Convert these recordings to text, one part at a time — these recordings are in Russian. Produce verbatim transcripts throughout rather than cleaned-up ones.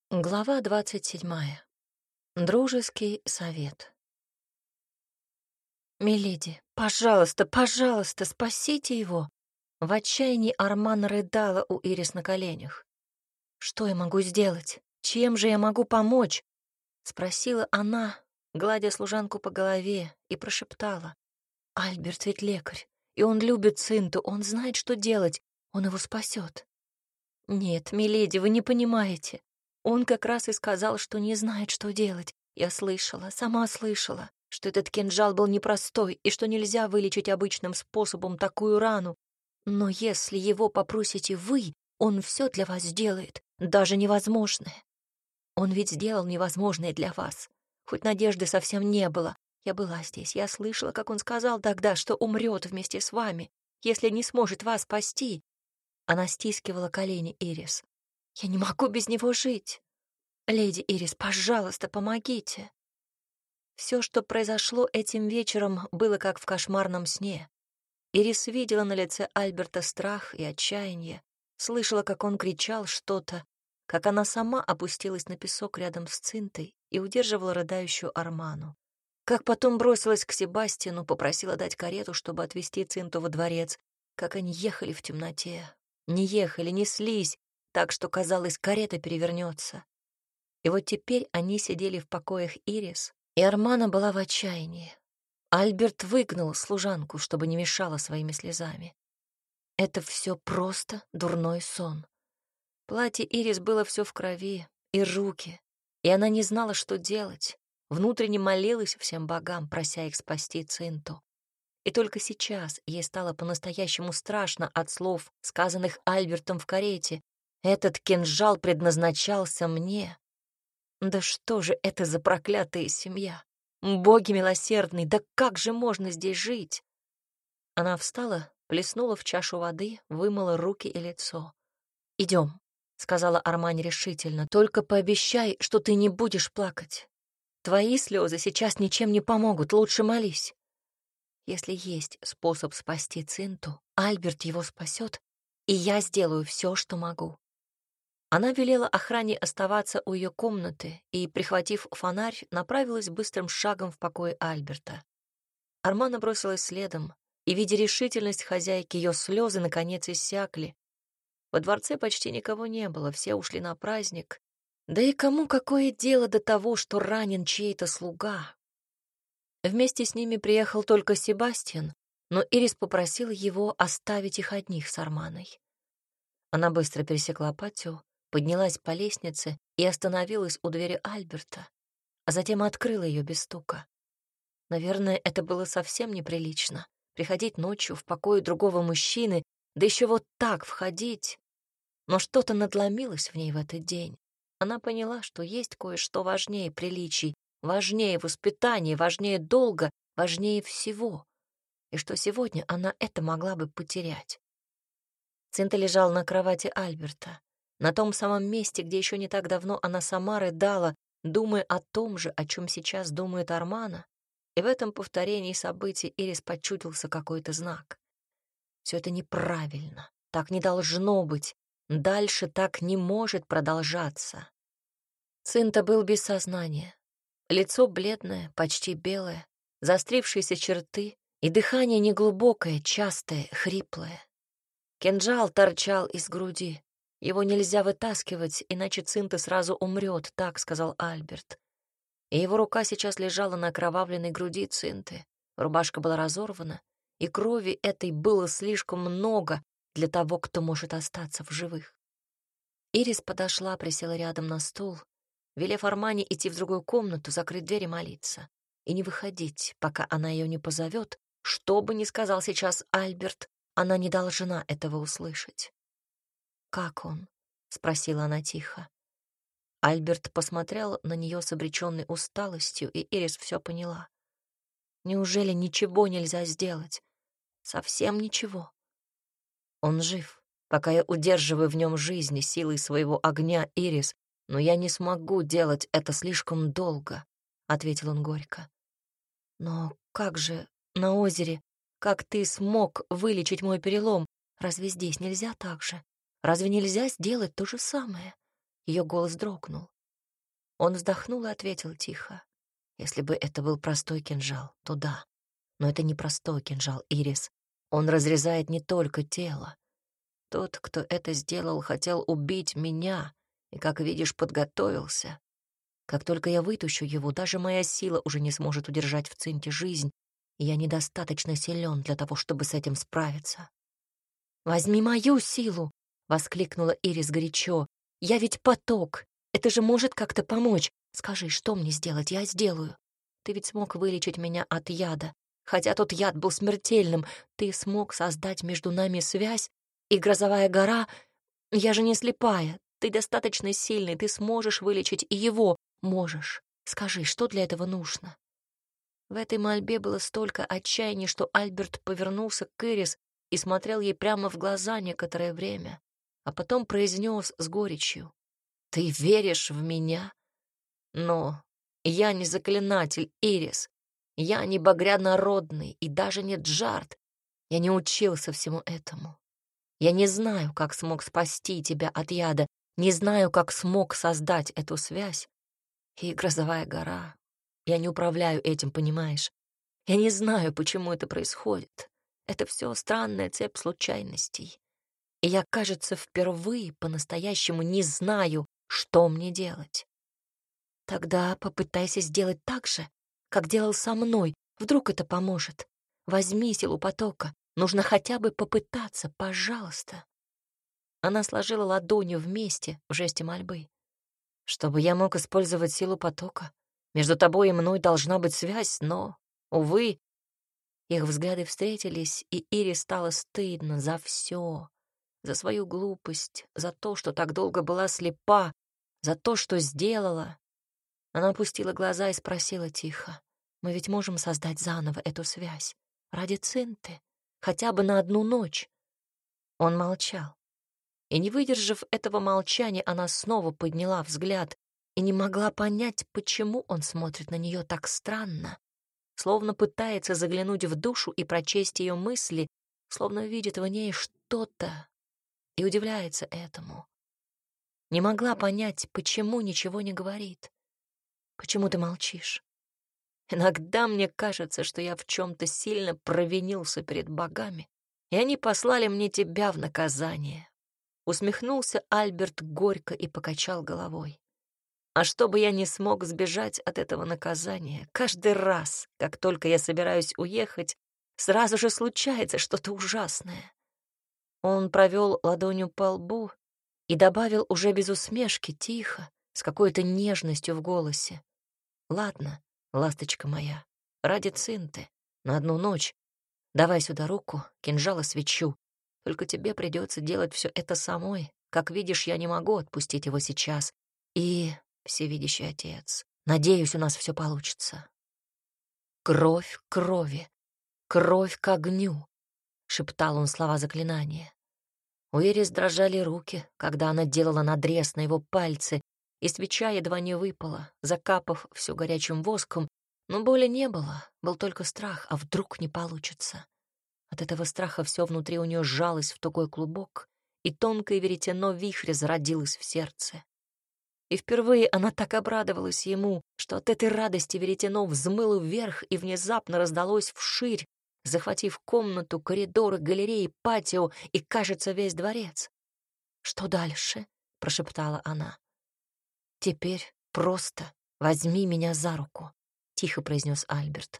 Глава двадцать седьмая. Дружеский совет. «Миледи, пожалуйста, пожалуйста, спасите его!» В отчаянии Арман рыдала у Ирис на коленях. «Что я могу сделать? Чем же я могу помочь?» — спросила она, гладя служанку по голове, и прошептала. «Альберт ведь лекарь, и он любит Цинту, он знает, что делать, он его спасет». «Нет, миледи, вы не понимаете. Он как раз и сказал, что не знает, что делать. Я слышала, сама слышала, что этот кинжал был непростой и что нельзя вылечить обычным способом такую рану. Но если его попросите вы, он все для вас сделает, даже невозможное. Он ведь сделал невозможное для вас. Хоть надежды совсем не было. Я была здесь, я слышала, как он сказал тогда, что умрет вместе с вами, если не сможет вас спасти». Она стискивала колени Ирис. «Я не могу без него жить. Леди Ирис, пожалуйста, помогите». Все, что произошло этим вечером, было как в кошмарном сне. Ирис видела на лице Альберта страх и отчаяние, слышала, как он кричал что-то, как она сама опустилась на песок рядом с Цинтой и удерживала рыдающую Арману. Как потом бросилась к Себастьяну, попросила дать карету, чтобы отвезти Цинту во дворец, как они ехали в темноте. Не ехали, неслись, так что, казалось, карета перевернется. И вот теперь они сидели в покоях Ирис, и Армана была в отчаянии. Альберт выгнал служанку, чтобы не мешала своими слезами. Это все просто дурной сон. Платье Ирис было все в крови, и руки, и она не знала, что делать. Внутренне молилась всем богам, прося их спасти Цинту. И только сейчас ей стало по-настоящему страшно от слов, сказанных Альбертом в карете. «Этот кинжал предназначался мне». Да что же это за проклятая семья? Боги милосердные, да как же можно здесь жить? Она встала, плеснула в чашу воды, вымыла руки и лицо. «Идем», — сказала Армань решительно, — «только пообещай, что ты не будешь плакать. Твои слезы сейчас ничем не помогут, лучше молись. Если есть способ спасти Цинту, Альберт его спасет, и я сделаю все, что могу». Она велела охране оставаться у ее комнаты и, прихватив фонарь, направилась быстрым шагом в покой Альберта. Армана бросилась следом, и, видя решительность хозяйки, ее слезы наконец иссякли. Во дворце почти никого не было, все ушли на праздник. Да и кому какое дело до того, что ранен чей-то слуга? Вместе с ними приехал только Себастьян, но Ирис попросила его оставить их одних с Арманой. Она быстро пересекла патио, поднялась по лестнице и остановилась у двери Альберта, а затем открыла ее без стука. Наверное, это было совсем неприлично — приходить ночью в покой другого мужчины, да еще вот так входить. Но что-то надломилось в ней в этот день. Она поняла, что есть кое-что важнее приличий, важнее воспитания, важнее долга, важнее всего, и что сегодня она это могла бы потерять. Цинта лежала на кровати Альберта, на том самом месте, где еще не так давно она сама рыдала, думая о том же, о чем сейчас думает Армана, и в этом повторении событий Ирис почудился какой-то знак. Все это неправильно, так не должно быть, дальше так не может продолжаться. Цинта был без сознания, лицо бледное, почти белое, заострившиеся черты и дыхание неглубокое, частое, хриплое. Кинжал торчал из груди. Его нельзя вытаскивать, иначе Цинта сразу умрет, так сказал Альберт. И его рука сейчас лежала на окровавленной груди Цинты. Рубашка была разорвана, и крови этой было слишком много для того, кто может остаться в живых. Ирис подошла, присела рядом на стул, велев Армане идти в другую комнату, закрыть дверь и молиться, и не выходить, пока она ее не позовет. Что бы ни сказал сейчас Альберт, она не должна этого услышать. «Как он?» — спросила она тихо. Альберт посмотрел на нее с обреченной усталостью, и Ирис все поняла. Неужели ничего нельзя сделать? Совсем ничего. Он жив, пока я удерживаю в нем жизнь силой своего огня, Ирис, но я не смогу делать это слишком долго, — ответил он горько. Но как же на озере, как ты смог вылечить мой перелом? Разве здесь нельзя так же? Разве нельзя сделать то же самое? Ее голос дрогнул. Он вздохнул и ответил тихо. Если бы это был простой кинжал, то да. Но это не простой кинжал, Ирис. Он разрезает не только тело. Тот, кто это сделал, хотел убить меня и, как видишь, подготовился. Как только я вытащу его, даже моя сила уже не сможет удержать в цинте жизнь, и я недостаточно силен для того, чтобы с этим справиться. «Возьми мою силу!» — воскликнула Ирис горячо. «Я ведь поток. Это же может как-то помочь. Скажи, что мне сделать, я сделаю. Ты ведь смог вылечить меня от яда. Хотя тот яд был смертельным, ты смог создать между нами связь, и грозовая гора... Я же не слепая. Ты достаточно сильный, ты сможешь вылечить и его. Можешь. Скажи, что для этого нужно?» В этой мольбе было столько отчаяния, что Альберт повернулся к Ирис и смотрел ей прямо в глаза некоторое время, а потом произнес с горечью: «Ты веришь в меня? Но я не заклинатель, Ирис. Я не багрянародный и даже не Джарт. Я не учился всему этому. Я не знаю, как смог спасти тебя от яда, не знаю, как смог создать эту связь. И грозовая гора. Я не управляю этим, понимаешь? Я не знаю, почему это происходит. Это все странная цепь случайностей. И я, кажется, впервые по-настоящему не знаю, что мне делать. Тогда попытайся сделать так же, как делал со мной. Вдруг это поможет. Возьми силу потока. Нужно хотя бы попытаться, пожалуйста. Она сложила ладонью вместе в жесте мольбы. Чтобы я мог использовать силу потока, между тобой и мной должна быть связь, но, увы, их взгляды встретились, и Ире стало стыдно за все, за свою глупость, за то, что так долго была слепа, за то, что сделала. Она опустила глаза и спросила тихо: «Мы ведь можем создать заново эту связь? Ради Цинты? Хотя бы на одну ночь?» Он молчал. И, не выдержав этого молчания, она снова подняла взгляд и не могла понять, почему он смотрит на нее так странно, словно пытается заглянуть в душу и прочесть ее мысли, словно видит в ней что-то и удивляется этому. Не могла понять, почему ничего не говорит. «Почему ты молчишь? Иногда мне кажется, что я в чем-то сильно провинился перед богами, и они послали мне тебя в наказание». Усмехнулся Альберт горько и покачал головой. «А чтобы я не смог сбежать от этого наказания, каждый раз, как только я собираюсь уехать, сразу же случается что-то ужасное». Он провел ладонью по лбу и добавил уже без усмешки, тихо, с какой-то нежностью в голосе: «Ладно, ласточка моя, ради Цинты, на одну ночь. Давай сюда руку, кинжал и свечу. Только тебе придется делать все это самой. Как видишь, я не могу отпустить его сейчас. И, всевидящий Отец, надеюсь, у нас все получится». «Кровь к крови, кровь к огню», — шептал он слова заклинания. У Ирис дрожали руки, когда она делала надрез на его пальцы, и свеча едва не выпала, закапав всё горячим воском, но боли не было, был только страх, а вдруг не получится. От этого страха все внутри у нее сжалось в тугой клубок, и тонкое веретено вихря зародилось в сердце. И впервые она так обрадовалась ему, что от этой радости веретено взмыло вверх и внезапно раздалось вширь, захватив комнату, коридоры, галереи, патио и, кажется, весь дворец. «Что дальше?» — прошептала она. «Теперь просто возьми меня за руку», — тихо произнес Альберт.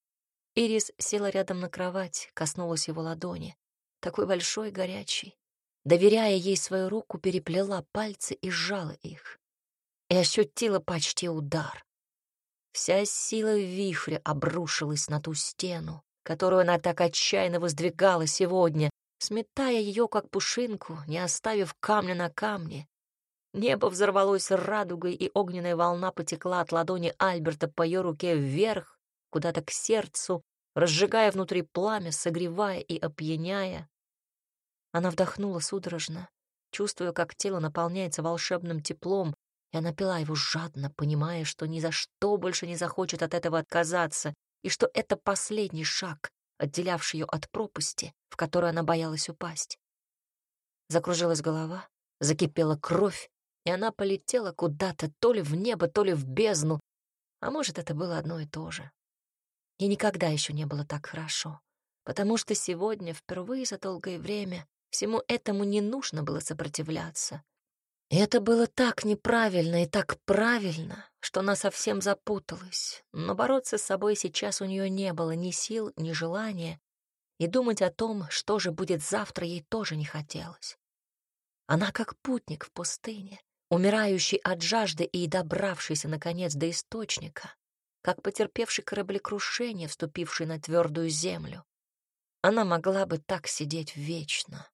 Ирис села рядом на кровать, коснулась его ладони, такой большой и горячий. Доверяя ей свою руку, переплела пальцы и сжала их. И ощутила почти удар. Вся сила вихря обрушилась на ту стену, которую она так отчаянно воздвигала сегодня, сметая ее, как пушинку, не оставив камня на камне. Небо взорвалось радугой, и огненная волна потекла от ладони Альберта по ее руке вверх, куда-то к сердцу, разжигая внутри пламя, согревая и опьяняя. Она вдохнула судорожно, чувствуя, как тело наполняется волшебным теплом, и она пила его жадно, понимая, что ни за что больше не захочет от этого отказаться, и что это последний шаг, отделявший ее от пропасти, в которую она боялась упасть. Закружилась голова, закипела кровь, и она полетела куда-то, то ли в небо, то ли в бездну, а может, это было одно и то же. И никогда еще не было так хорошо, потому что сегодня, впервые за долгое время, всему этому не нужно было сопротивляться. И это было так неправильно и так правильно, что она совсем запуталась. Но бороться с собой сейчас у нее не было ни сил, ни желания, и думать о том, что же будет завтра, ей тоже не хотелось. Она как путник в пустыне, умирающий от жажды и добравшийся, наконец, до источника, как потерпевший кораблекрушение, вступивший на твердую землю. Она могла бы так сидеть вечно.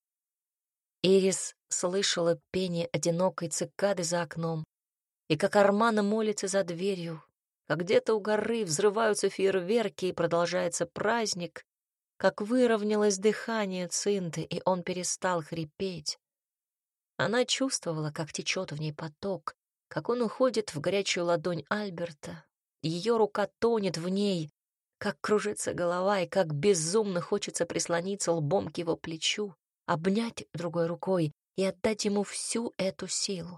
Ирис слышала пение одинокой цикады за окном, и как Армана молится за дверью, как где-то у горы взрываются фейерверки и продолжается праздник, как выровнялось дыхание Цинты, и он перестал хрипеть. Она чувствовала, как течет в ней поток, как он уходит в горячую ладонь Альберта, ее рука тонет в ней, как кружится голова и как безумно хочется прислониться лбом к его плечу, обнять другой рукой и отдать ему всю эту силу.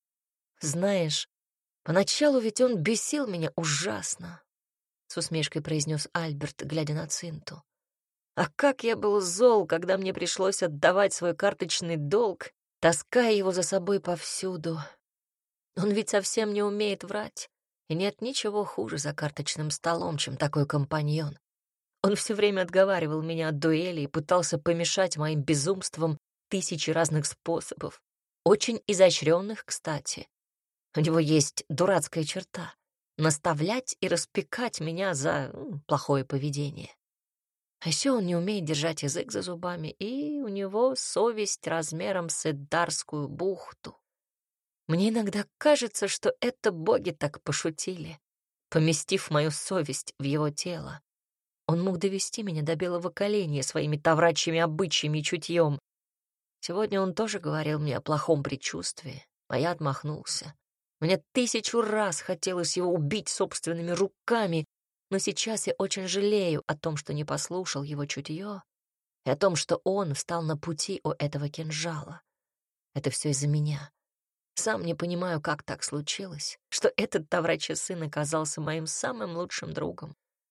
«Знаешь, поначалу ведь он бесил меня ужасно», — с усмешкой произнес Альберт, глядя на Цинту. «А как я был зол, когда мне пришлось отдавать свой карточный долг, таская его за собой повсюду. Он ведь совсем не умеет врать, и нет ничего хуже за карточным столом, чем такой компаньон. Он все время отговаривал меня от дуэли и пытался помешать моим безумствам тысячи разных способов. Очень изощренных, кстати. У него есть дурацкая черта — наставлять и распекать меня за м, плохое поведение. А еще он не умеет держать язык за зубами, и у него совесть размером с Эддарскую бухту. Мне иногда кажется, что это боги так пошутили, поместив мою совесть в его тело. Он мог довести меня до белого коленя своими таврачьими обычаями и чутьем. Сегодня он тоже говорил мне о плохом предчувствии, а я отмахнулся. Мне тысячу раз хотелось его убить собственными руками, но сейчас я очень жалею о том, что не послушал его чутье, и о том, что он встал на пути у этого кинжала. Это все из-за меня. Сам не понимаю, как так случилось, что этот таврачий сын оказался моим самым лучшим другом.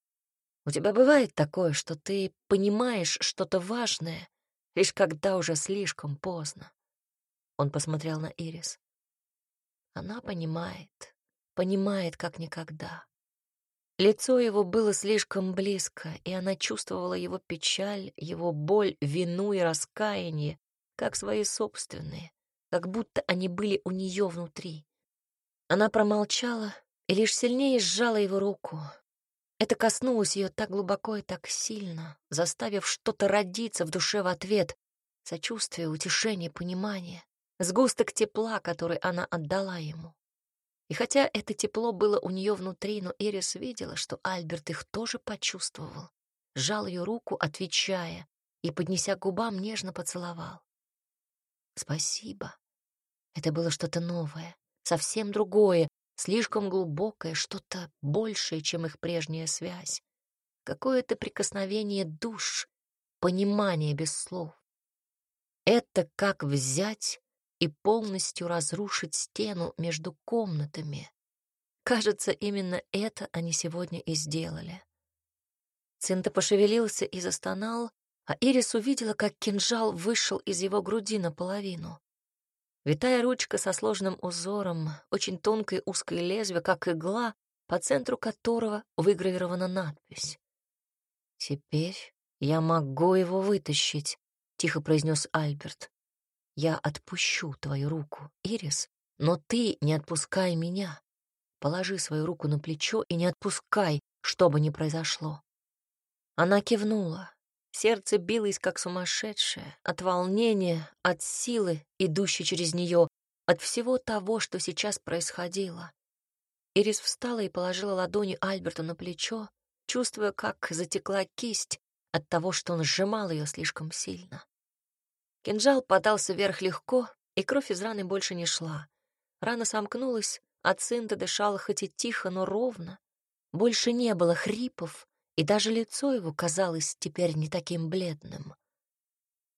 У тебя бывает такое, что ты понимаешь что-то важное, лишь когда уже слишком поздно? Он посмотрел на Ирис. Она понимает, понимает как никогда. Лицо его было слишком близко, и она чувствовала его печаль, его боль, вину и раскаяние, как свои собственные, как будто они были у нее внутри. Она промолчала и лишь сильнее сжала его руку. Это коснулось ее так глубоко и так сильно, заставив что-то родиться в душе в ответ: сочувствие, утешение, понимание, сгусток тепла, который она отдала ему. И хотя это тепло было у нее внутри, но Ирис видела, что Альберт их тоже почувствовал, сжал ее руку, отвечая, и, поднеся к губам, нежно поцеловал. «Спасибо». Это было что-то новое, совсем другое, слишком глубокое, что-то большее, чем их прежняя связь. Какое-то прикосновение душ, понимание без слов. Это как взять и полностью разрушить стену между комнатами. Кажется, именно это они сегодня и сделали. Цинта пошевелился и застонал, а Ирис увидела, как кинжал вышел из его груди наполовину. Витая ручка со сложным узором, очень тонкое узкое лезвие, как игла, по центру которого выгравирована надпись. «Теперь я могу его вытащить», — тихо произнес Альберт. «Я отпущу твою руку, Ирис, но ты не отпускай меня. Положи свою руку на плечо и не отпускай, что бы ни произошло». Она кивнула. Сердце билось, как сумасшедшее, от волнения, от силы, идущей через нее, от всего того, что сейчас происходило. Ирис встала и положила ладони Альберту на плечо, чувствуя, как затекла кисть от того, что он сжимал ее слишком сильно. Кинжал подался вверх легко, и кровь из раны больше не шла. Рана сомкнулась, а Цинта дышала хоть и тихо, но ровно. Больше не было хрипов, и даже лицо его казалось теперь не таким бледным.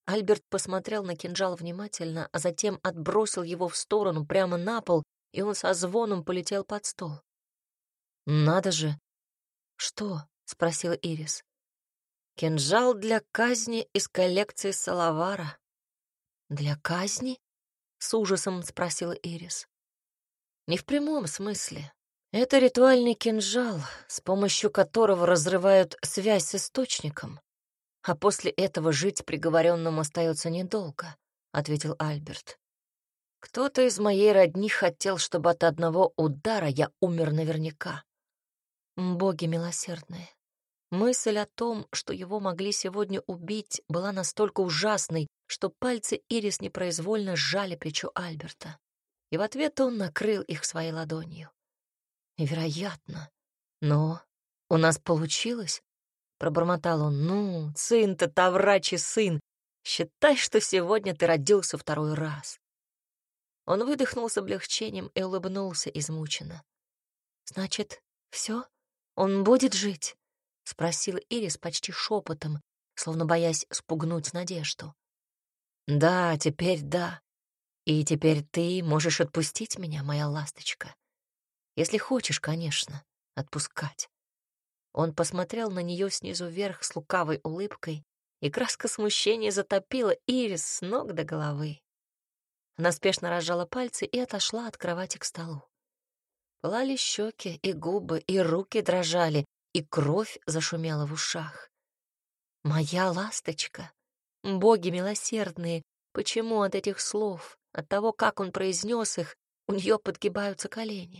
Альберт посмотрел на кинжал внимательно, а затем отбросил его в сторону прямо на пол, и он со звоном полетел под стол. «Надо же!» «Что?» — спросила Ирис. «Кинжал для казни из коллекции Салавара». «Для казни?» — с ужасом спросила Ирис. «Не в прямом смысле. Это ритуальный кинжал, с помощью которого разрывают связь с источником. А после этого жить приговоренному остается недолго», — ответил Альберт. «Кто-то из моей родни хотел, чтобы от одного удара я умер наверняка. Боги милосердные. Мысль о том, что его могли сегодня убить, была настолько ужасной, что пальцы Ирис непроизвольно сжали плечо Альберта. И в ответ он накрыл их своей ладонью. Невероятно. Но у нас получилось, пробормотал он. Ну, сын-то Таврачий сын. Считай, что сегодня ты родился второй раз. Он выдохнул с облегчением и улыбнулся измученно. Значит, все? Он будет жить? Спросила Ирис почти шепотом, словно боясь спугнуть Надежду. Да, теперь да. И теперь ты можешь отпустить меня, моя ласточка. Если хочешь, конечно, отпускать. Он посмотрел на нее снизу вверх с лукавой улыбкой, и краска смущения затопила Ирис с ног до головы. Она спешно разжала пальцы и отошла от кровати к столу. Пылали щеки и губы, и руки дрожали, и кровь зашумела в ушах. «Моя ласточка! Боги милосердные! Почему от этих слов, от того, как он произнес их, у нее подгибаются колени?»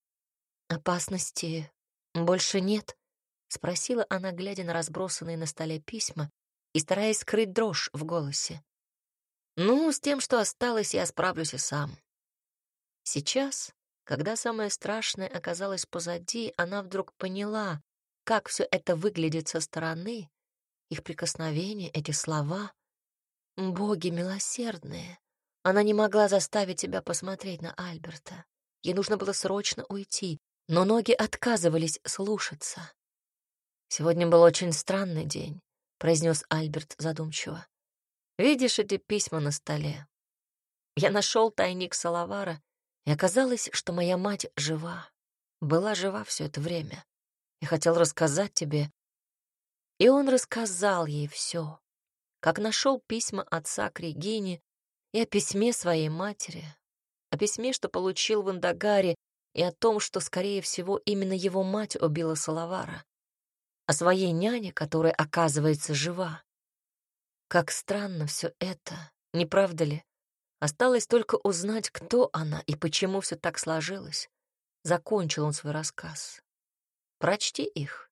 «Опасности больше нет?» — спросила она, глядя на разбросанные на столе письма и стараясь скрыть дрожь в голосе. «Ну, с тем, что осталось, я справлюсь и сам». Сейчас, когда самое страшное оказалось позади, она вдруг поняла, как все это выглядит со стороны, их прикосновения, эти слова. Боги милосердные. Она не могла заставить себя посмотреть на Альберта. Ей нужно было срочно уйти, но ноги отказывались слушаться. «Сегодня был очень странный день», — произнес Альберт задумчиво. «Видишь эти письма на столе? Я нашел тайник Салавара, и оказалось, что моя мать жива, была жива все это время. Я хотел рассказать тебе». И он рассказал ей все, как нашел письма отца к Регине и о письме своей матери, о письме, что получил в Индагаре, и о том, что, скорее всего, именно его мать убила Салавара, о своей няне, которая, оказывается, жива. Как странно все это, не правда ли? Осталось только узнать, кто она и почему все так сложилось. Закончил он свой рассказ. Прочти их.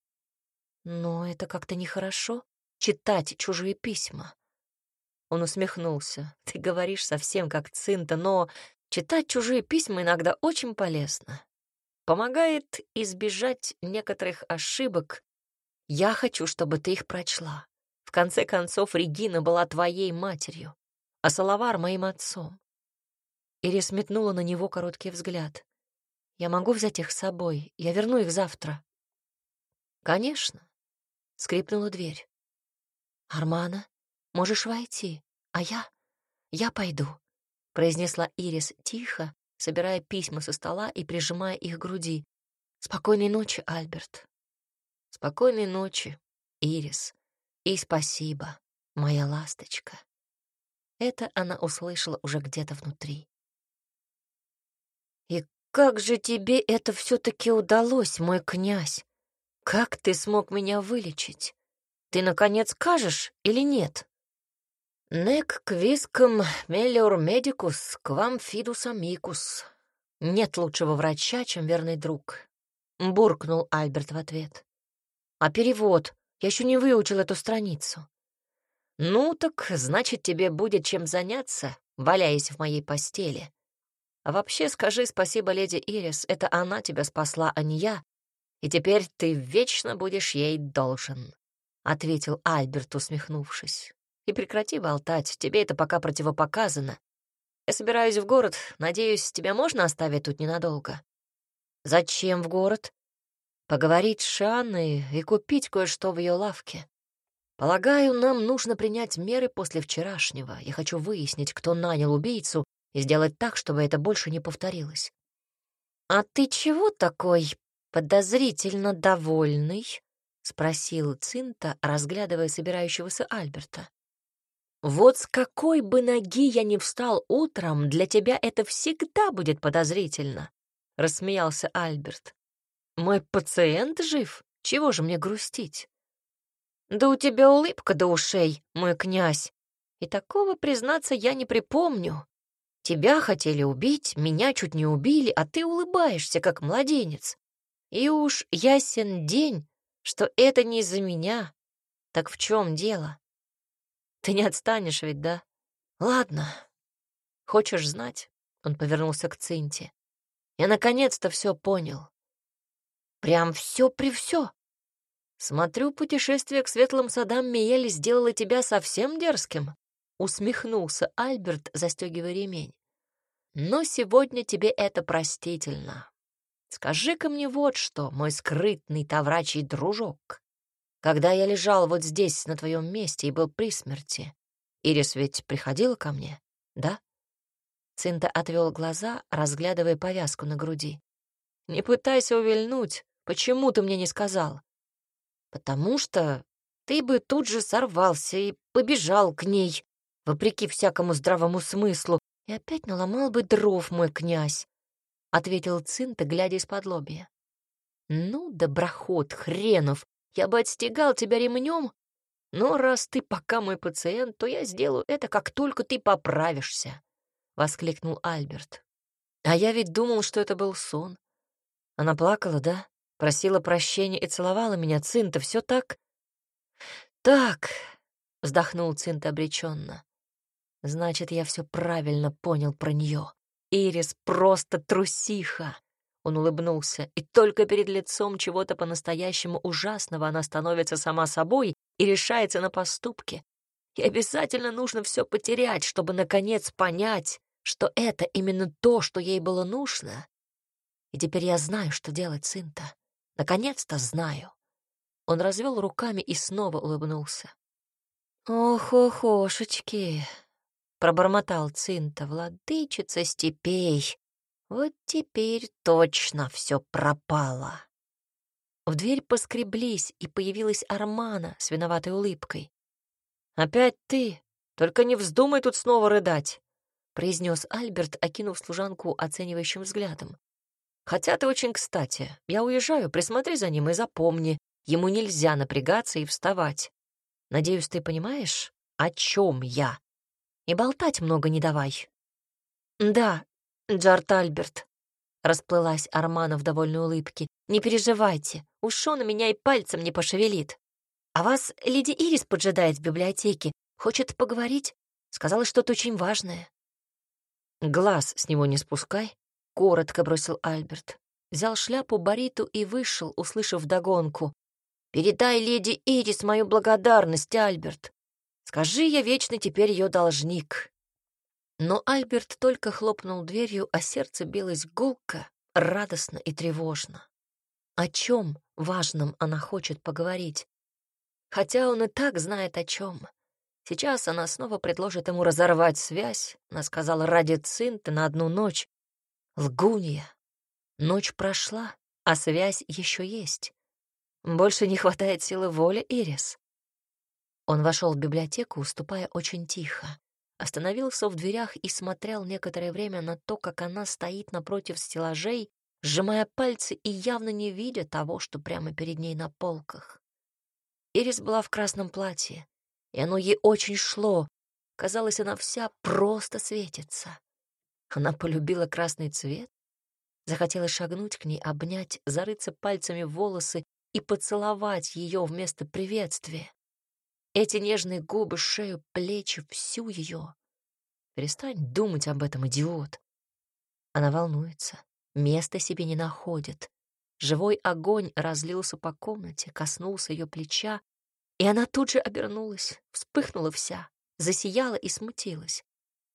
Но это как-то нехорошо, читать чужие письма. Он усмехнулся. Ты говоришь совсем как Цинта, но читать чужие письма иногда очень полезно. Помогает избежать некоторых ошибок. Я хочу, чтобы ты их прочла. В конце концов, Регина была твоей матерью, а Салавар — моим отцом. Ирис метнула на него короткий взгляд. Я могу взять их с собой? Я верну их завтра. Конечно. Скрипнула дверь. Армана, можешь войти, а я... я пойду, произнесла Ирис тихо, собирая письма со стола и прижимая их к груди. Спокойной ночи, Альберт. Спокойной ночи, Ирис. И спасибо, моя ласточка. Это она услышала уже где-то внутри. И как же тебе это все-таки удалось, мой князь? Как ты смог меня вылечить? Ты, наконец, скажешь или нет? Нек квиском мелиор медикус квам фидус амикус. Нет лучшего врача, чем верный друг, буркнул Альберт в ответ. А перевод? Я еще не выучил эту страницу. Ну так, значит, тебе будет чем заняться, валяясь в моей постели. А вообще скажи спасибо леди Ирис, это она тебя спасла, а не я, и теперь ты вечно будешь ей должен, — ответил Альберт, усмехнувшись. И прекрати болтать, тебе это пока противопоказано. Я собираюсь в город, надеюсь, тебя можно оставить тут ненадолго? Зачем в город? Поговорить с Шанной и купить кое-что в ее лавке. Полагаю, нам нужно принять меры после вчерашнего. Я хочу выяснить, кто нанял убийцу, и сделать так, чтобы это больше не повторилось. «А ты чего такой подозрительно довольный?» — спросил Цинта, разглядывая собирающегося Альберта. «Вот с какой бы ноги я ни встал утром, для тебя это всегда будет подозрительно», — рассмеялся Альберт. «Мой пациент жив? Чего же мне грустить?» «Да у тебя улыбка до ушей, мой князь, и такого, признаться, я не припомню. Тебя хотели убить, меня чуть не убили, а ты улыбаешься, как младенец. И уж ясен день, что это не из-за меня. Так в чем дело? Ты не отстанешь ведь, да? Ладно, хочешь знать?» Он повернулся к Цинте. «Я наконец-то все понял. Прям все при все. Смотрю, путешествие к светлым садам Миели сделало тебя совсем дерзким», — усмехнулся Альберт, застегивая ремень. «Но сегодня тебе это простительно. Скажи-ка мне вот что, мой скрытный таврачий дружок. Когда я лежал вот здесь, на твоем месте, и был при смерти, Ирис ведь приходила ко мне, да?» Цинта отвел глаза, разглядывая повязку на груди. «Не пытайся увильнуть. Почему ты мне не сказал?» «Потому что ты бы тут же сорвался и побежал к ней, вопреки всякому здравому смыслу, и опять наломал бы дров, мой князь», — ответил Цинта, глядя из-под лобья. «Ну, доброход хренов, я бы отстегал тебя ремнем, но раз ты пока мой пациент, то я сделаю это, как только ты поправишься», — воскликнул Альберт. «А я ведь думал, что это был сон. Она плакала, да? Просила прощения и целовала меня. Цинта, все так?» «Так», — вздохнул Цинта обреченно. «Значит, я все правильно понял про нее. Ирис просто трусиха». Он улыбнулся, и только перед лицом чего-то по-настоящему ужасного она становится сама собой и решается на поступки. И обязательно нужно все потерять, чтобы, наконец, понять, что это именно то, что ей было нужно. И теперь я знаю, что делать, Цинта. Наконец-то знаю. Он развел руками и снова улыбнулся. «Ох-охошечки!» — пробормотал Цинта, владычица степей. «Вот теперь точно все пропало». В дверь поскреблись, и появилась Армана с виноватой улыбкой. «Опять ты? Только не вздумай тут снова рыдать», — произнес Альберт, окинув служанку оценивающим взглядом. «Хотя ты очень кстати. Я уезжаю, присмотри за ним и запомни, ему нельзя напрягаться и вставать. Надеюсь, ты понимаешь, о чем я? И болтать много не давай». «Да, Джарт Альберт», — расплылась Армана в довольной улыбке. «Не переживайте, уж он меня и пальцем не пошевелит. А вас леди Ирис поджидает в библиотеке, хочет поговорить, сказала что-то очень важное». «Глаз с него не спускай», — коротко бросил Альберт. Взял шляпу Бариту и вышел, услышав вдогонку: «Передай леди Ирис мою благодарность, Альберт. Скажи, я вечно теперь ее должник». Но Альберт только хлопнул дверью, а сердце билось гулко, радостно и тревожно. О чем важном она хочет поговорить? Хотя он и так знает о чем. Сейчас она снова предложит ему разорвать связь. Она сказала ради Цинты на одну ночь. Лгунья. Ночь прошла, а связь еще есть. Больше не хватает силы воли, Ирис. Он вошел в библиотеку, уступая очень тихо. Остановился в дверях и смотрел некоторое время на то, как она стоит напротив стеллажей, сжимая пальцы и явно не видя того, что прямо перед ней на полках. Ирис была в красном платье, и оно ей очень шло. Казалось, она вся просто светится. Она полюбила красный цвет, захотела шагнуть к ней, обнять, зарыться пальцами в волосы и поцеловать ее вместо приветствия. Эти нежные губы, шею, плечи, всю ее. Перестань думать об этом, идиот. Она волнуется, места себе не находит. Живой огонь разлился по комнате, коснулся ее плеча, и она тут же обернулась, вспыхнула вся, засияла и смутилась.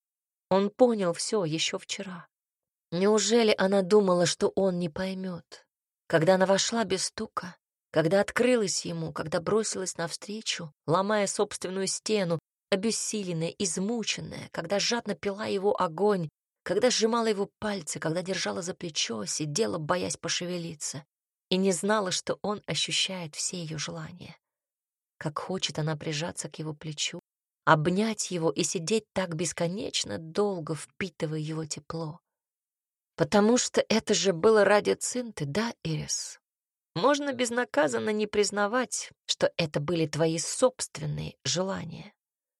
Он понял все еще вчера. Неужели она думала, что он не поймет? Когда она вошла без стука, когда открылась ему, когда бросилась навстречу, ломая собственную стену, обессиленная, измученная, когда жадно пила его огонь, когда сжимала его пальцы, когда держала за плечо, сидела, боясь пошевелиться, и не знала, что он ощущает все ее желания. Как хочет она прижаться к его плечу, обнять его и сидеть так бесконечно долго, впитывая его тепло. Потому что это же было ради Цинты, да, Ирис? Можно безнаказанно не признавать, что это были твои собственные желания.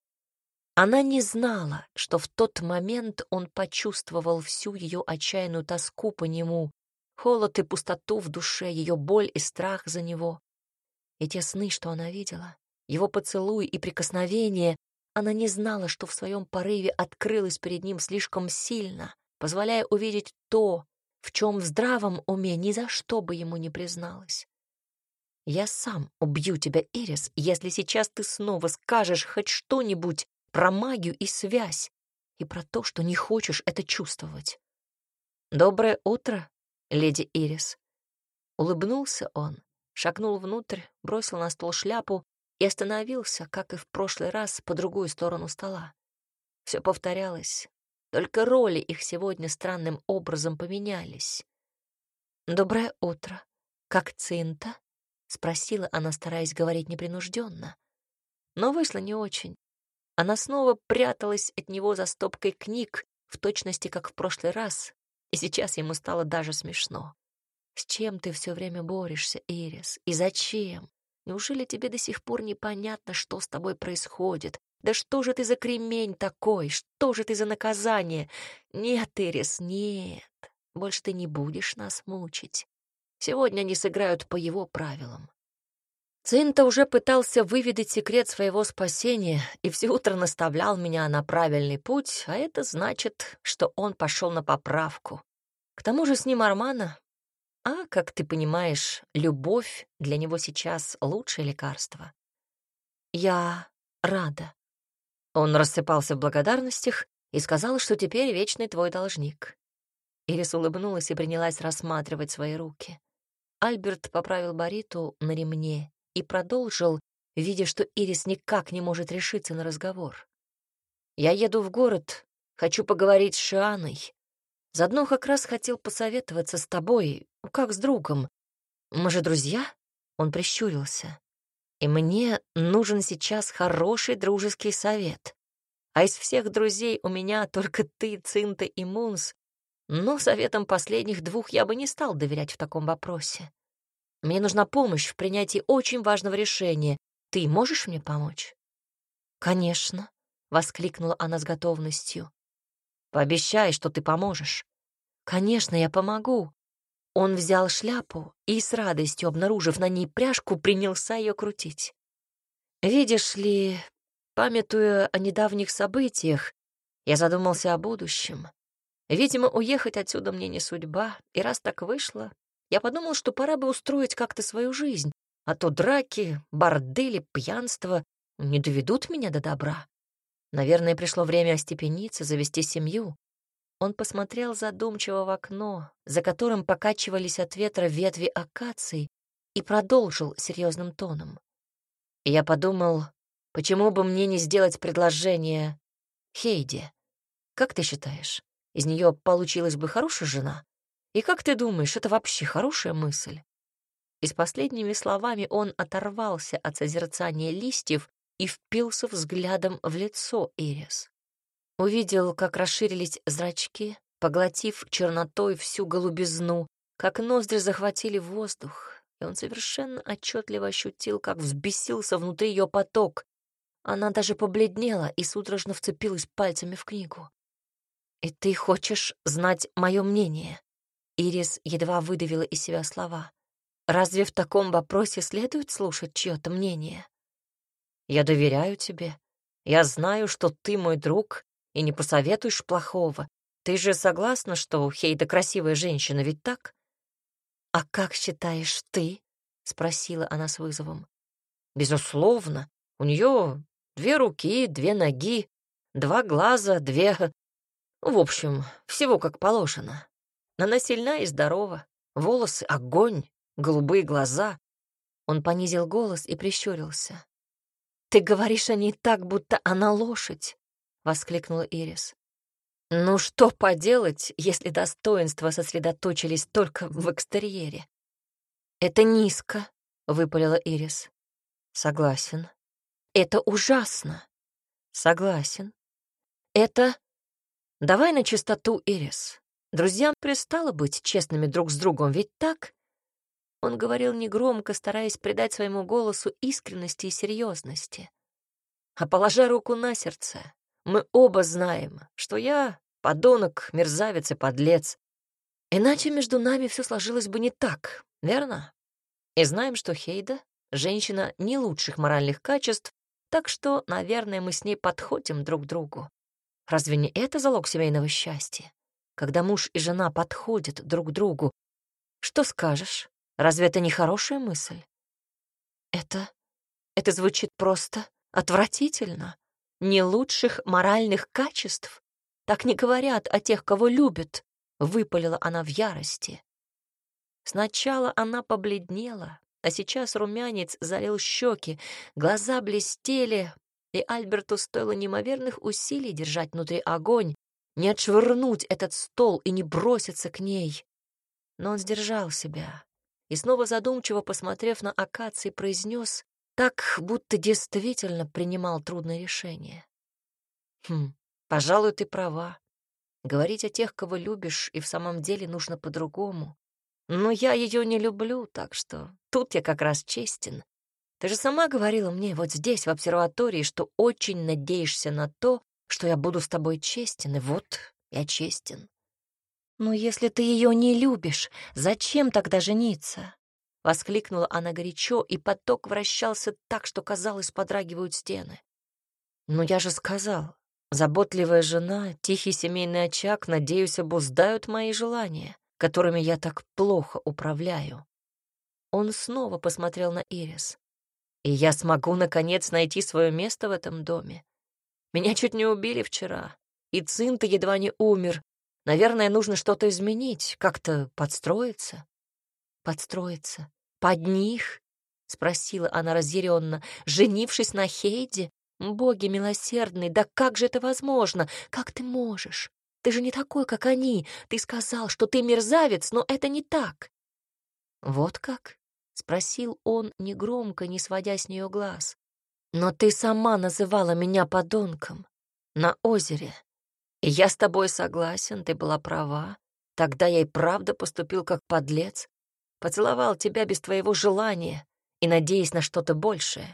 Она не знала, что в тот момент он почувствовал всю ее отчаянную тоску по нему, холод и пустоту в душе, ее боль и страх за него. И те сны, что она видела, его поцелуй и прикосновение, она не знала, что в своем порыве открылась перед ним слишком сильно, позволяя увидеть то, в чем в здравом уме ни за что бы ему не призналась. «Я сам убью тебя, Ирис, если сейчас ты снова скажешь хоть что-нибудь про магию и связь, и про то, что не хочешь это чувствовать». «Доброе утро, леди Ирис». Улыбнулся он, шагнул внутрь, бросил на стол шляпу и остановился, как и в прошлый раз, по другую сторону стола. Все повторялось, только роли их сегодня странным образом поменялись. «Доброе утро. Как Цинта?» — спросила она, стараясь говорить непринужденно. Но вышло не очень. Она снова пряталась от него за стопкой книг, в точности, как в прошлый раз, и сейчас ему стало даже смешно. «С чем ты все время борешься, Ирис? И зачем? Неужели тебе до сих пор непонятно, что с тобой происходит? Да что же ты за кремень такой? Что же ты за наказание? Нет, Ирис, нет. Больше ты не будешь нас мучить. Сегодня они сыграют по его правилам». Цинта уже пытался выведать секрет своего спасения и все утро наставлял меня на правильный путь, а это значит, что он пошел на поправку. К тому же с ним Армана, а, как ты понимаешь, любовь для него сейчас лучшее лекарство. Я рада. Он рассыпался в благодарностях и сказал, что теперь вечный твой должник. Ирис улыбнулась и принялась рассматривать свои руки. Альберт поправил бариту на ремне и продолжил, видя, что Ирис никак не может решиться на разговор. «Я еду в город, хочу поговорить с Шианой. Заодно как раз хотел посоветоваться с тобой, как с другом. Мы же друзья?» Он прищурился. «И мне нужен сейчас хороший дружеский совет. А из всех друзей у меня только ты, Цинта и Мунс, но советам последних двух я бы не стал доверять в таком вопросе. Мне нужна помощь в принятии очень важного решения. Ты можешь мне помочь?» «Конечно», — воскликнула она с готовностью. «Пообещай, что ты поможешь». «Конечно, я помогу». Он взял шляпу и, с радостью обнаружив на ней пряжку, принялся ее крутить. «Видишь ли, памятуя о недавних событиях, я задумался о будущем. Видимо, уехать отсюда мне не судьба, и раз так вышло, я подумал, что пора бы устроить как-то свою жизнь, а то драки, бордели, пьянство не доведут меня до добра. Наверное, пришло время остепениться, завести семью». Он посмотрел задумчиво в окно, за которым покачивались от ветра ветви акаций, и продолжил серьезным тоном. Я подумал, почему бы мне не сделать предложение Хейде? Как ты считаешь, из нее получилась бы хорошая жена? И как ты думаешь, это вообще хорошая мысль?» И с последними словами он оторвался от созерцания листьев и впился взглядом в лицо Ирис. Увидел, как расширились зрачки, поглотив чернотой всю голубизну, как ноздри захватили воздух, и он совершенно отчетливо ощутил, как взбесился внутри ее поток. Она даже побледнела и судорожно вцепилась пальцами в книгу. «И ты хочешь знать мое мнение?» Ирис едва выдавила из себя слова. «Разве в таком вопросе следует слушать чье-то мнение?» «Я доверяю тебе. Я знаю, что ты мой друг, и не посоветуешь плохого. Ты же согласна, что Хейда красивая женщина, ведь так?» «А как считаешь ты?» — спросила она с вызовом. «Безусловно. У нее две руки, две ноги, два глаза, две... В общем, всего как положено. Она сильна и здорова. Волосы — огонь, голубые глаза. Он понизил голос и прищурился. «Ты говоришь о ней так, будто она лошадь!» — воскликнула Ирис. «Ну что поделать, если достоинства сосредоточились только в экстерьере?» «Это низко», — выпалила Ирис. «Согласен». «Это ужасно». «Согласен». «Это...» «Давай на чистоту, Ирис. Друзьям пристало быть честными друг с другом, ведь так?» Он говорил негромко, стараясь придать своему голосу искренности и серьезности. «А положа руку на сердце, мы оба знаем, что я подонок, мерзавец и подлец. Иначе между нами все сложилось бы не так, верно? И знаем, что Хейда — женщина не лучших моральных качеств, так что, наверное, мы с ней подходим друг к другу. Разве не это залог семейного счастья? Когда муж и жена подходят друг к другу. Что скажешь? Разве это не хорошая мысль? Это... это звучит просто отвратительно. Не лучших моральных качеств? Так не говорят о тех, кого любят, — выпалила она в ярости. Сначала она побледнела, а сейчас румянец залил щеки, глаза блестели, и Альберту стоило неимоверных усилий держать внутри огонь, не отшвырнуть этот стол и не броситься к ней. Но он сдержал себя и, снова задумчиво посмотрев на акации, произнес так, будто действительно принимал трудное решение. «Хм, пожалуй, ты права. Говорить о тех, кого любишь, и в самом деле нужно по-другому. Но я ее не люблю, так что тут я как раз честен. Ты же сама говорила мне вот здесь, в обсерватории, что очень надеешься на то, что я буду с тобой честен, и вот я честен». «Ну, если ты ее не любишь, зачем тогда жениться?» — воскликнула она горячо, и поток вращался так, что, казалось, подрагивают стены. «Ну, я же сказал, заботливая жена, тихий семейный очаг, надеюсь, обуздают мои желания, которыми я так плохо управляю». Он снова посмотрел на Ирис. «И я смогу, наконец, найти свое место в этом доме. Меня чуть не убили вчера, и Цинта едва не умер. Наверное, нужно что-то изменить, как-то подстроиться». «Подстроиться? Под них?» — спросила она разъяренно, женившись на Хейде. «Боги милосердные, да как же это возможно? Как ты можешь? Ты же не такой, как они. Ты сказал, что ты мерзавец, но это не так». «Вот как?» — спросил он негромко, не сводя с нее глаз. «Но ты сама называла меня подонком на озере. И я с тобой согласен, ты была права. Тогда я и правда поступил как подлец. Поцеловал тебя без твоего желания и надеясь на что-то большее.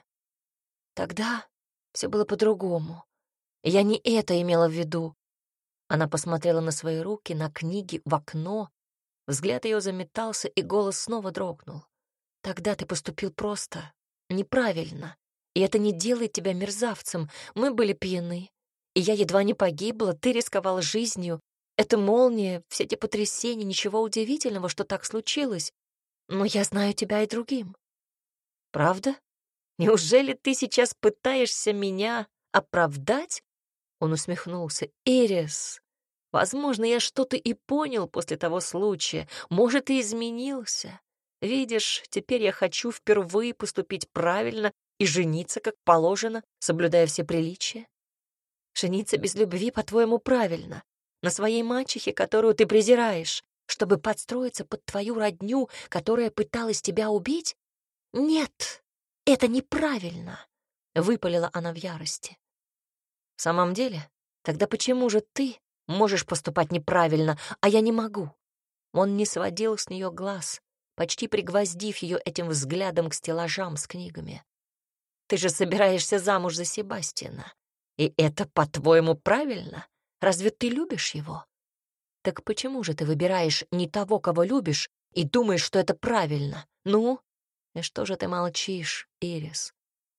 Тогда все было по-другому. Я не это имела в виду». Она посмотрела на свои руки, на книги, в окно. Взгляд ее заметался, и голос снова дрогнул. «Тогда ты поступил просто, неправильно, и это не делает тебя мерзавцем. Мы были пьяны, и я едва не погибла, ты рисковала жизнью. Это молния, все эти потрясения, ничего удивительного, что так случилось. Но я знаю тебя и другим». «Правда? Неужели ты сейчас пытаешься меня оправдать?» Он усмехнулся. «Ирис, возможно, я что-то и понял после того случая. Может, и изменился. Видишь, теперь я хочу впервые поступить правильно и жениться, как положено, соблюдая все приличия. Жениться без любви, по-твоему, правильно? На своей мачехе, которую ты презираешь, чтобы подстроиться под твою родню, которая пыталась тебя убить? Нет, это неправильно», — выпалила она в ярости. «В самом деле, тогда почему же ты можешь поступать неправильно, а я не могу?» Он не сводил с нее глаз, почти пригвоздив ее этим взглядом к стеллажам с книгами. «Ты же собираешься замуж за Себастьяна, и это, по-твоему, правильно? Разве ты любишь его? Так почему же ты выбираешь не того, кого любишь, и думаешь, что это правильно? Ну, и что же ты молчишь, Ирис?»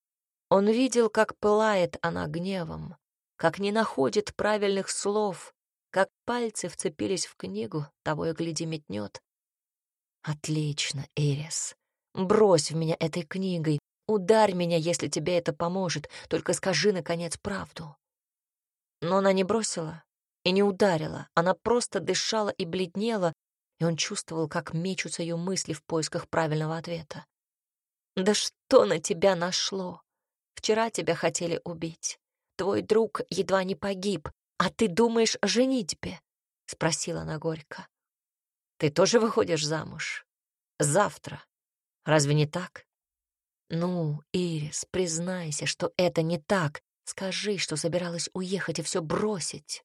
Он видел, как пылает она гневом, как не находит правильных слов, как пальцы вцепились в книгу, того и гляди метнет. «Отлично, Ирис. Брось в меня этой книгой, ударь меня, если тебе это поможет, только скажи, наконец, правду». Но она не бросила и не ударила, она просто дышала и бледнела, и он чувствовал, как мечутся ее мысли в поисках правильного ответа. Да что на тебя нашло? Вчера тебя хотели убить. Твой друг едва не погиб, а ты думаешь о женитьбе?» — спросила она горько. «Ты тоже выходишь замуж? Завтра. Разве не так?» «Ну, Ирис, признайся, что это не так. Скажи, что собиралась уехать и все бросить».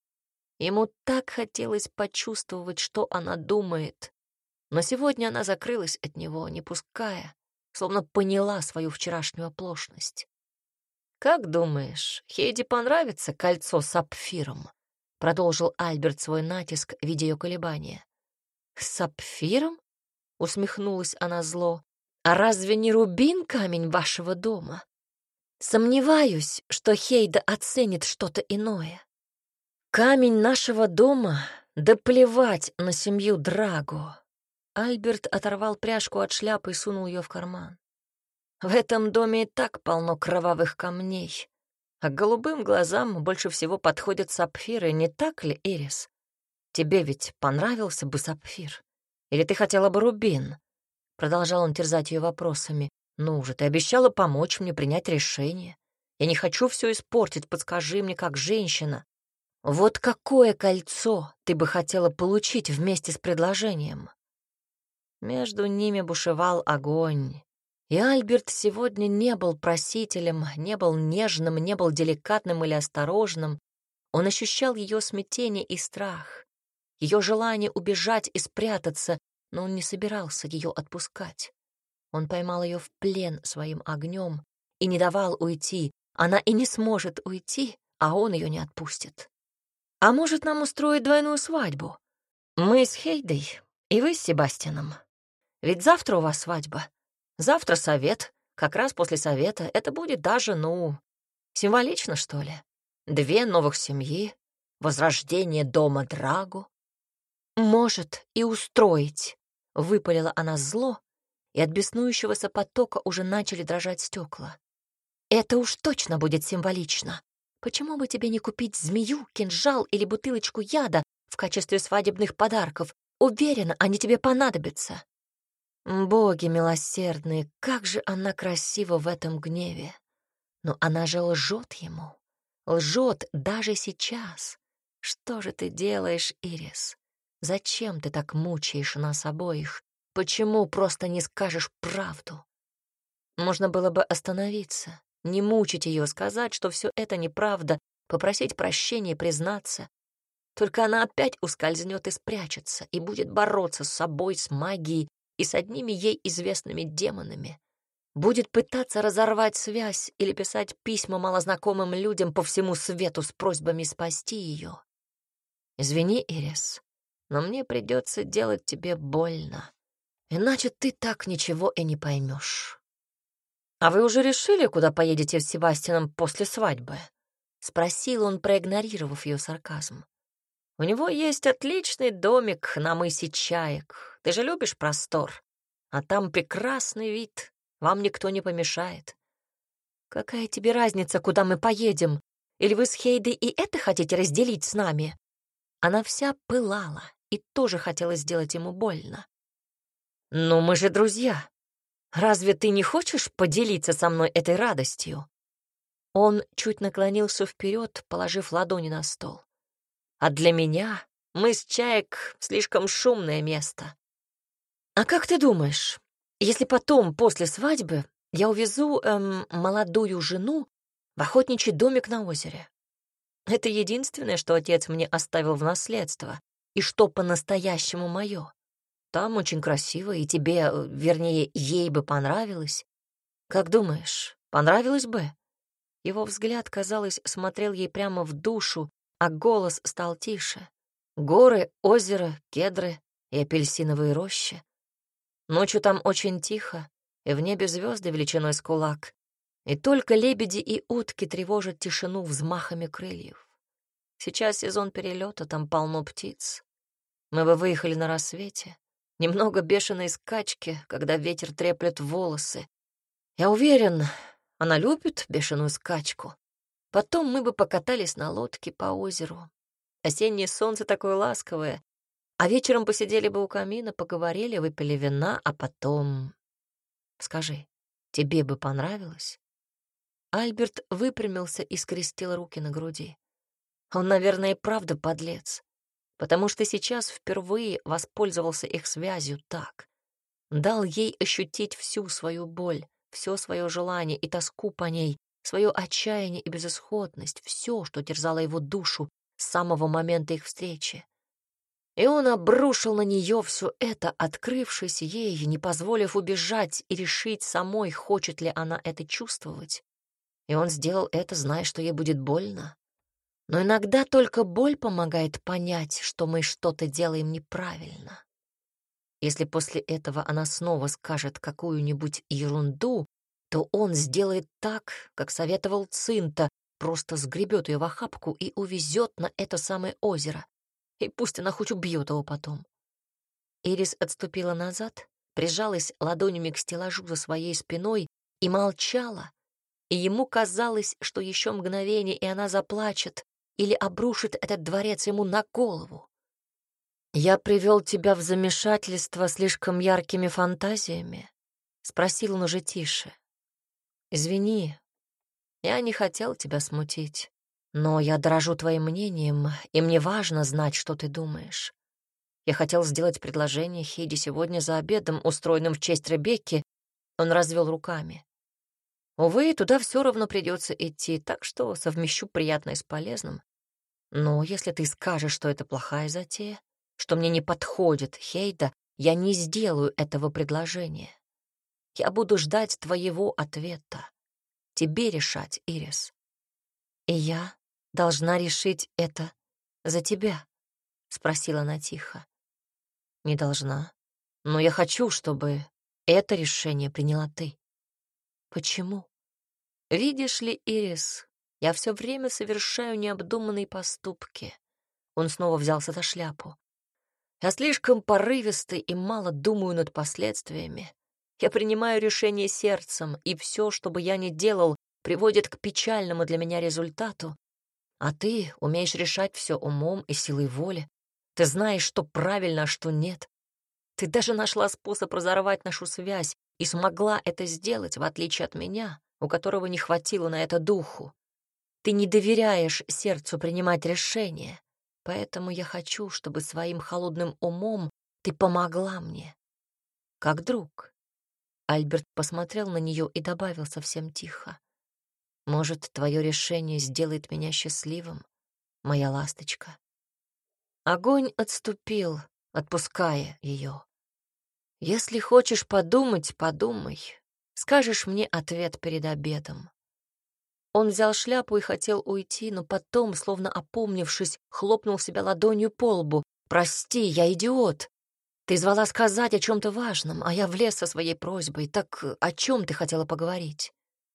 Ему так хотелось почувствовать, что она думает, но сегодня она закрылась от него, не пуская, словно поняла свою вчерашнюю оплошность. «Как думаешь, Хейди понравится кольцо с сапфиром?» — продолжил Альберт свой натиск, видя ее колебания. «С сапфиром?» — усмехнулась она зло. «А разве не рубин камень вашего дома? Сомневаюсь, что Хейда оценит что-то иное. Камень нашего дома, да плевать на семью Драго». Альберт оторвал пряжку от шляпы и сунул ее в карман. «В этом доме и так полно кровавых камней, а к голубым глазам больше всего подходят сапфиры, не так ли, Ирис? Тебе ведь понравился бы сапфир? Или ты хотела бы рубин?» Продолжал он терзать ее вопросами. «Ну же, ты обещала помочь мне принять решение. Я не хочу все испортить, подскажи мне, как женщина. Вот какое кольцо ты бы хотела получить вместе с предложением?» Между ними бушевал огонь. И Альберт сегодня не был просителем, не был нежным, не был деликатным или осторожным. Он ощущал ее смятение и страх, ее желание убежать и спрятаться, но он не собирался ее отпускать. Он поймал ее в плен своим огнем и не давал уйти. Она и не сможет уйти, а он ее не отпустит. «А может, нам устроить двойную свадьбу? Мы с Хейдой и вы с Себастьяном. Ведь завтра у вас свадьба. Завтра совет. Как раз после совета это будет даже, ну, символично, что ли. Две новых семьи, возрождение дома Драго. Может, и устроить», — выпалила она зло, и от беснующегося потока уже начали дрожать стекла. «Это уж точно будет символично. Почему бы тебе не купить змею, кинжал или бутылочку яда в качестве свадебных подарков? Уверена, они тебе понадобятся». Боги милосердные, как же она красива в этом гневе. Но она же лжет ему. Лжет даже сейчас. Что же ты делаешь, Ирис? Зачем ты так мучаешь нас обоих? Почему просто не скажешь правду? Можно было бы остановиться, не мучить ее, сказать, что все это неправда, попросить прощения и признаться. Только она опять ускользнет и спрячется, и будет бороться с собой, с магией и с одними ей известными демонами. Будет пытаться разорвать связь или писать письма малознакомым людям по всему свету с просьбами спасти ее. «Извини, Ирис, но мне придется делать тебе больно, иначе ты так ничего и не поймешь». «А вы уже решили, куда поедете с Себастьяном после свадьбы?» — спросил он, проигнорировав ее сарказм. «У него есть отличный домик на мысе Чаек. Ты же любишь простор. А там прекрасный вид. Вам никто не помешает». «Какая тебе разница, куда мы поедем? Или вы с Хейдой и это хотите разделить с нами?» Она вся пылала и тоже хотела сделать ему больно. «Ну, мы же друзья. Разве ты не хочешь поделиться со мной этой радостью?» Он чуть наклонился вперед, положив ладони на стол. «А для меня мыс Чаек — слишком шумное место. А как ты думаешь, если потом, после свадьбы, я увезу эм, молодую жену в охотничий домик на озере? Это единственное, что отец мне оставил в наследство, и что по-настоящему мое. Там очень красиво, и тебе, э, вернее, ей бы понравилось. Как думаешь, понравилось бы?» Его взгляд, казалось, смотрел ей прямо в душу, а голос стал тише. Горы, озеро, кедры и апельсиновые рощи. Ночью там очень тихо, и в небе звезды величиной с кулак, и только лебеди и утки тревожат тишину взмахами крыльев. Сейчас сезон перелета, там полно птиц. Мы бы выехали на рассвете, немного бешеной скачки, когда ветер треплет волосы. Я уверен, она любит бешеную скачку. Потом мы бы покатались на лодке по озеру. Осеннее солнце такое ласковое. А вечером посидели бы у камина, поговорили, выпили вина, а потом... Скажи, Тебе бы понравилось?» Альберт выпрямился и скрестил руки на груди. Он, наверное, и правда подлец, потому что сейчас впервые воспользовался их связью так. Дал ей ощутить всю свою боль, все свое желание и тоску по ней, свое отчаяние и безысходность, все, что терзало его душу с самого момента их встречи. И он обрушил на нее все это, открывшись ей, не позволив убежать и решить самой, хочет ли она это чувствовать. И он сделал это, зная, что ей будет больно. Но иногда только боль помогает понять, что мы что-то делаем неправильно. Если после этого она снова скажет какую-нибудь ерунду, то он сделает так, как советовал Цинта, просто сгребет ее в охапку и увезет на это самое озеро. И пусть она хоть убьет его потом. Ирис отступила назад, прижалась ладонями к стеллажу за своей спиной и молчала, и ему казалось, что еще мгновение, и она заплачет или обрушит этот дворец ему на голову. «Я привел тебя в замешательство слишком яркими фантазиями?» — спросил он уже тише. «Извини, я не хотел тебя смутить, но я дорожу твоим мнением, и мне важно знать, что ты думаешь. Я хотел сделать предложение Хейди сегодня за обедом, устроенным в честь Ребекки». Он развел руками. «Увы, туда все равно придется идти, так что совмещу приятное с полезным. Но если ты скажешь, что это плохая затея, что мне не подходит Хейда, я не сделаю этого предложения. Я буду ждать твоего ответа. Тебе решать, Ирис. И я должна решить это за тебя?» — спросила она тихо. «Не должна. Но я хочу, чтобы это решение приняла ты». «Почему?» «Видишь ли, Ирис, я все время совершаю необдуманные поступки». Он снова взялся за шляпу. «Я слишком порывистый и мало думаю над последствиями. Я принимаю решение сердцем, и все, что бы я ни делал, приводит к печальному для меня результату. А ты умеешь решать все умом и силой воли. Ты знаешь, что правильно, а что нет. Ты даже нашла способ разорвать нашу связь и смогла это сделать, в отличие от меня, у которого не хватило на это духу. Ты не доверяешь сердцу принимать решения, поэтому я хочу, чтобы своим холодным умом ты помогла мне. Как друг». Альберт посмотрел на нее и добавил совсем тихо. «Может, твое решение сделает меня счастливым, моя ласточка?» Огонь отступил, отпуская ее. «Если хочешь подумать, подумай. Скажешь мне ответ перед обедом». Он взял шляпу и хотел уйти, но потом, словно опомнившись, хлопнул себя ладонью по лбу. «Прости, я идиот. Ты звала сказать о чем-то важном, а я влез со своей просьбой. Так о чем ты хотела поговорить?»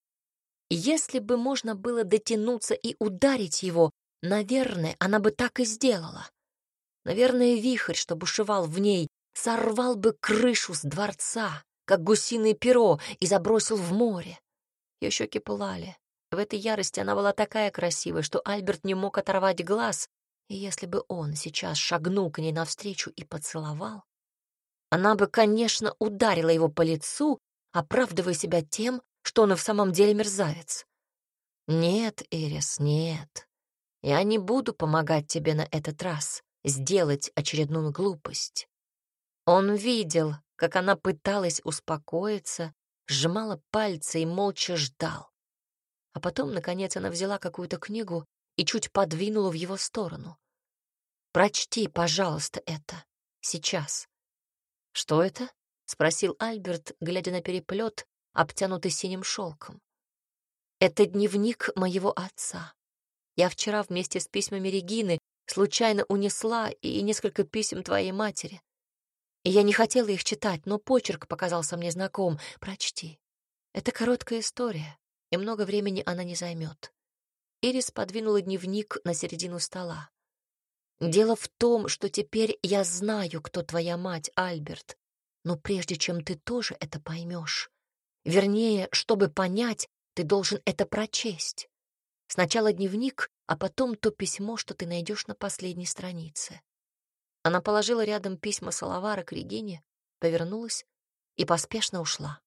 Если бы можно было дотянуться и ударить его, наверное, она бы так и сделала. Наверное, вихрь, что бушевал в ней, сорвал бы крышу с дворца, как гусиное перо, и забросил в море. Ее щеки пылали. В этой ярости она была такая красивая, что Альберт не мог оторвать глаз, и если бы он сейчас шагнул к ней навстречу и поцеловал, она бы, конечно, ударила его по лицу, оправдывая себя тем, что он и в самом деле мерзавец. «Нет, Ирис, нет. Я не буду помогать тебе на этот раз сделать очередную глупость». Он видел, как она пыталась успокоиться, сжимала пальцы и молча ждал. А потом, наконец, она взяла какую-то книгу и чуть подвинула в его сторону. «Прочти, пожалуйста, это. Сейчас». «Что это?» — спросил Альберт, глядя на переплет, обтянутый синим шелком. «Это дневник моего отца. Я вчера вместе с письмами Регины случайно унесла и несколько писем твоей матери. И я не хотела их читать, но почерк показался мне знаком. Прочти. Это короткая история, и много времени она не займет». Ирис подвинула дневник на середину стола. «Дело в том, что теперь я знаю, кто твоя мать, Альберт, но прежде чем ты тоже это поймешь, вернее, чтобы понять, ты должен это прочесть. Сначала дневник, а потом то письмо, что ты найдешь на последней странице». Она положила рядом письма Салавара к Регине, повернулась и поспешно ушла.